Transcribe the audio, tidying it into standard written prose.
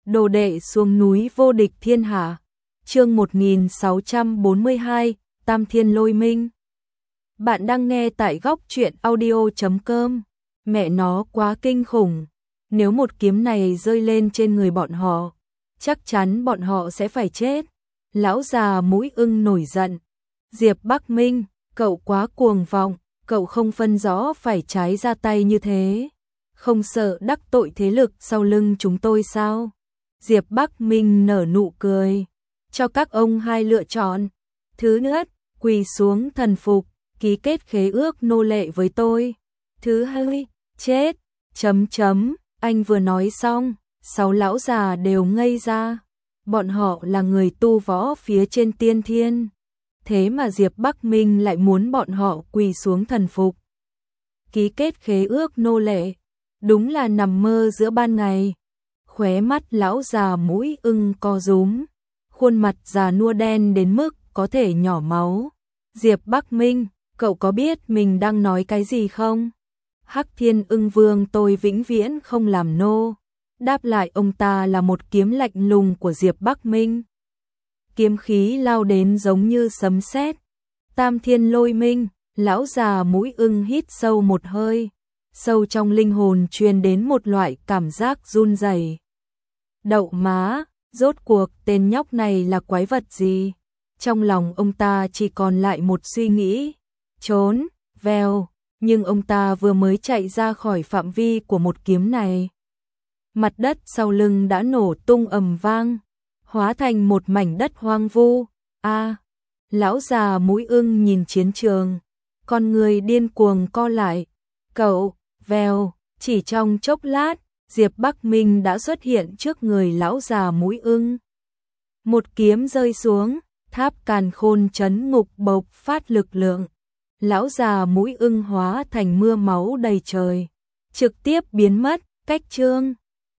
Đồ đệ xuống núi vô địch thiên hạ. Chương 1642, Tam Thiên Lôi Minh. Bạn đang nghe tại góc truyện audio.com. Mẹ nó quá kinh khủng. Nếu một kiếm này rơi lên trên người bọn họ, chắc chắn bọn họ sẽ phải chết. Lão già mũi ưng nổi giận. Diệp Bắc Minh, cậu quá cuồng vọng, cậu không phân rõ phải trái ra tay như thế. Không sợ đắc tội thế lực sau lưng chúng tôi sao? Diệp Bắc Minh nở nụ cười. Cho các ông hai lựa chọn. Thứ nhất, quỳ xuống thần phục, ký kết khế ước nô lệ với tôi. Thứ hai, chết. Anh vừa nói xong, 6 lão già đều ngây ra. Bọn họ là người tu võ phía trên tiên thiên. Thế mà Diệp Bắc Minh lại muốn bọn họ quỳ xuống thần phục. Ký kết khế ước nô lệ. Đúng là nằm mơ giữa ban ngày. Khóe mắt lão già mũi ưng co rúm, khuôn mặt già nua đen đến mức có thể nhỏ máu. Diệp Bắc Minh, cậu có biết mình đang nói cái gì không? Hắc Thiên Ưng Vương tôi vĩnh viễn không làm nô. Đáp lại ông ta là một kiếm lạnh lùng của Diệp Bắc Minh. Kiếm khí lao đến giống như sấm sét. Tam Thiên Lôi Minh, lão già mũi ưng hít sâu một hơi. Sâu trong linh hồn truyền đến một loại cảm giác run rẩy. Đậu má, rốt cuộc tên nhóc này là quái vật gì? Trong lòng ông ta chỉ còn lại một suy nghĩ. Trốn, vèo, nhưng ông ta vừa mới chạy ra khỏi phạm vi của một kiếm này. Mặt đất sau lưng đã nổ tung ầm vang, hóa thành một mảnh đất hoang vu. Lão già mũi ưng nhìn chiến trường, con người điên cuồng co lại. Cậu, vèo, chỉ trong chốc lát, Diệp Bắc Minh đã xuất hiện trước người lão già mũi ưng. Một kiếm rơi xuống, tháp càn khôn trấn ngục bộc phát lực lượng. Lão già mũi ưng hóa thành mưa máu đầy trời, trực tiếp biến mất. Cách chương